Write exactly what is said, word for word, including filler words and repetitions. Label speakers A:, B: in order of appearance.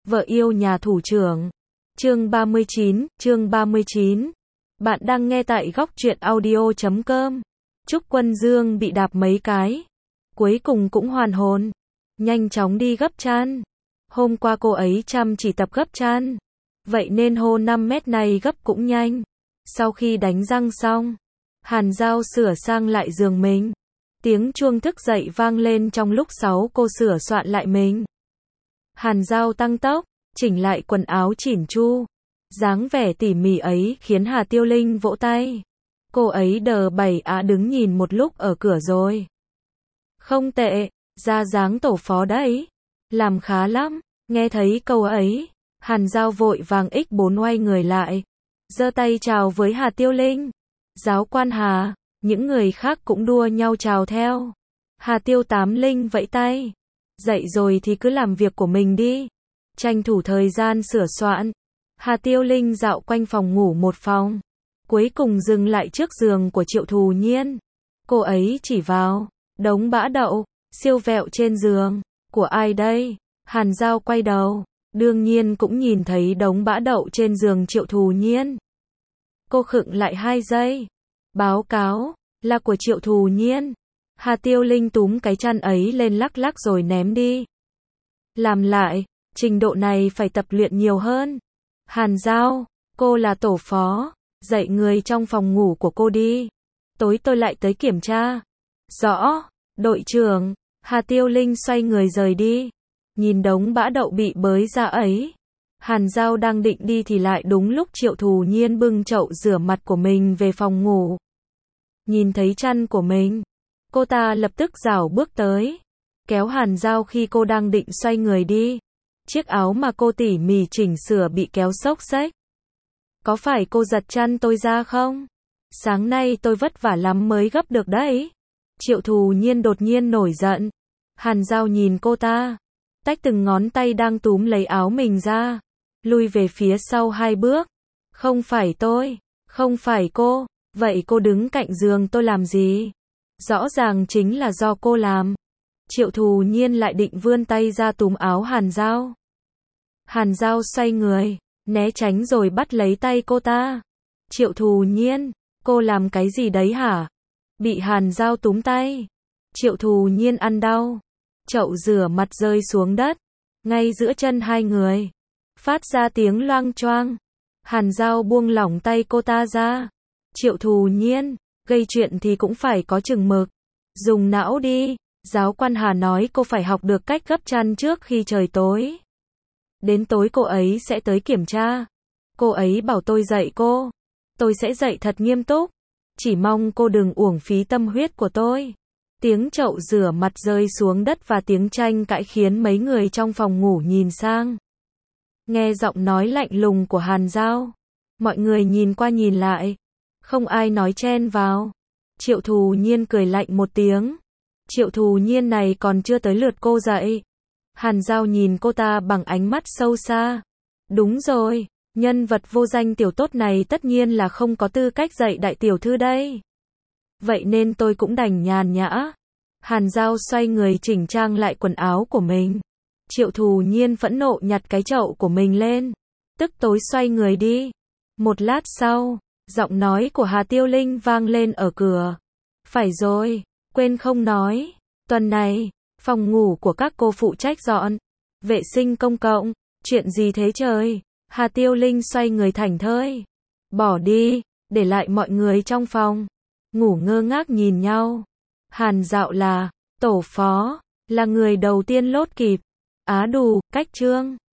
A: Vợ yêu nhà thủ trưởng. Chương ba mươi chín, chương ba mươi chín. Bạn đang nghe tại góc truyện audio chấm com. Trúc Quân Dương bị đạp mấy cái, cuối cùng cũng hoàn hồn, nhanh chóng đi gấp chan. Hôm qua cô ấy chăm chỉ tập gấp chan, vậy nên hô năm mét này gấp cũng nhanh. Sau khi đánh răng xong, Hàn Giao sửa sang lại giường mình. Tiếng chuông thức dậy vang lên trong lúc sáu cô sửa soạn lại mình. Hàn Giao tăng tốc, chỉnh lại quần áo chỉn chu. Dáng vẻ tỉ mỉ ấy khiến Hà Tiêu Linh vỗ tay. Cô ấy đờ bảy á đứng nhìn một lúc ở cửa rồi. Không tệ, ra dáng tổ phó đấy. Làm khá lắm. Nghe thấy câu ấy, Hàn Giao vội vàng ích bốn oai người lại, giơ tay chào với Hà Tiêu Linh. Giáo quan Hà, những người khác cũng đua nhau chào theo. Hà Tiêu Tám Linh vẫy tay. Dậy rồi thì cứ làm việc của mình đi. Tranh thủ thời gian sửa soạn. Hà Tiêu Linh dạo quanh phòng ngủ một phòng, cuối cùng dừng lại trước giường của Triệu Thù Nhiên. Cô ấy chỉ vào đống bã đậu siêu vẹo trên giường. Của ai đây? Hàn Giao quay đầu, đương nhiên cũng nhìn thấy đống bã đậu trên giường Triệu Thù Nhiên. Cô khựng lại hai giây. Báo cáo, là của Triệu Thù Nhiên. Hà Tiêu Linh túm cái chăn ấy lên lắc lắc rồi ném đi. Làm lại, trình độ này phải tập luyện nhiều hơn. Hàn Giao, cô là tổ phó, dạy người trong phòng ngủ của cô đi. Tối tôi lại tới kiểm tra. Rõ, đội trưởng. Hà Tiêu Linh xoay người rời đi. Nhìn đống bã đậu bị bới ra ấy, Hàn Giao đang định đi thì lại đúng lúc Triệu Thù Nhiên bưng chậu rửa mặt của mình về phòng ngủ. Nhìn thấy chăn của mình, cô ta lập tức rảo bước tới, kéo Hàn Giao khi cô đang định xoay người đi. Chiếc áo mà cô tỉ mỉ chỉnh sửa bị kéo xốc xếch. Có phải cô giật chăn tôi ra không? Sáng nay tôi vất vả lắm mới gấp được đấy. Triệu Thù Nhiên đột nhiên nổi giận. Hàn Giao nhìn cô ta, tách từng ngón tay đang túm lấy áo mình ra, lui về phía sau hai bước. Không phải tôi, không phải cô, vậy cô đứng cạnh giường tôi làm gì? Rõ ràng chính là do cô làm. Triệu Thù Nhiên lại định vươn tay ra túm áo Hàn Giao. Hàn Giao xoay người, né tránh rồi bắt lấy tay cô ta. Triệu Thù Nhiên, cô làm cái gì đấy hả? Bị Hàn Giao túm tay. Triệu Thù Nhiên ăn đau. Chậu rửa mặt rơi xuống đất, ngay giữa chân hai người, phát ra tiếng loang choang. Hàn Giao buông lỏng tay cô ta ra. Triệu Thù Nhiên, gây chuyện thì cũng phải có chừng mực. Dùng não đi. Giáo quan Hà nói cô phải học được cách gấp chăn trước khi trời tối. Đến tối cô ấy sẽ tới kiểm tra. Cô ấy bảo tôi dạy cô. Tôi sẽ dạy thật nghiêm túc. Chỉ mong cô đừng uổng phí tâm huyết của tôi. Tiếng chậu rửa mặt rơi xuống đất và tiếng tranh cãi khiến mấy người trong phòng ngủ nhìn sang. Nghe giọng nói lạnh lùng của Hàn Giao, mọi người nhìn qua nhìn lại, không ai nói chen vào. Triệu Thù Nhiên cười lạnh một tiếng. Triệu Thù Nhiên này còn chưa tới lượt cô dạy. Hàn Giao nhìn cô ta bằng ánh mắt sâu xa. Đúng rồi, nhân vật vô danh tiểu tốt này tất nhiên là không có tư cách dạy đại tiểu thư đây. Vậy nên tôi cũng đành nhàn nhã. Hàn Giao xoay người chỉnh trang lại quần áo của mình. Triệu Thù Nhiên phẫn nộ nhặt cái chậu của mình lên, tức tối xoay người đi. Một lát sau, giọng nói của Hà Tiêu Linh vang lên ở cửa. Phải rồi, quên không nói, tuần này, phòng ngủ của các cô phụ trách dọn vệ sinh công cộng. Chuyện gì thế trời? Hà Tiêu Linh xoay người thảnh thơi. Bỏ đi, để lại mọi người trong phòng ngủ ngơ ngác nhìn nhau. Hàn Dạo là tổ phó, là người đầu tiên lốt kịp. Á đù, cách trương.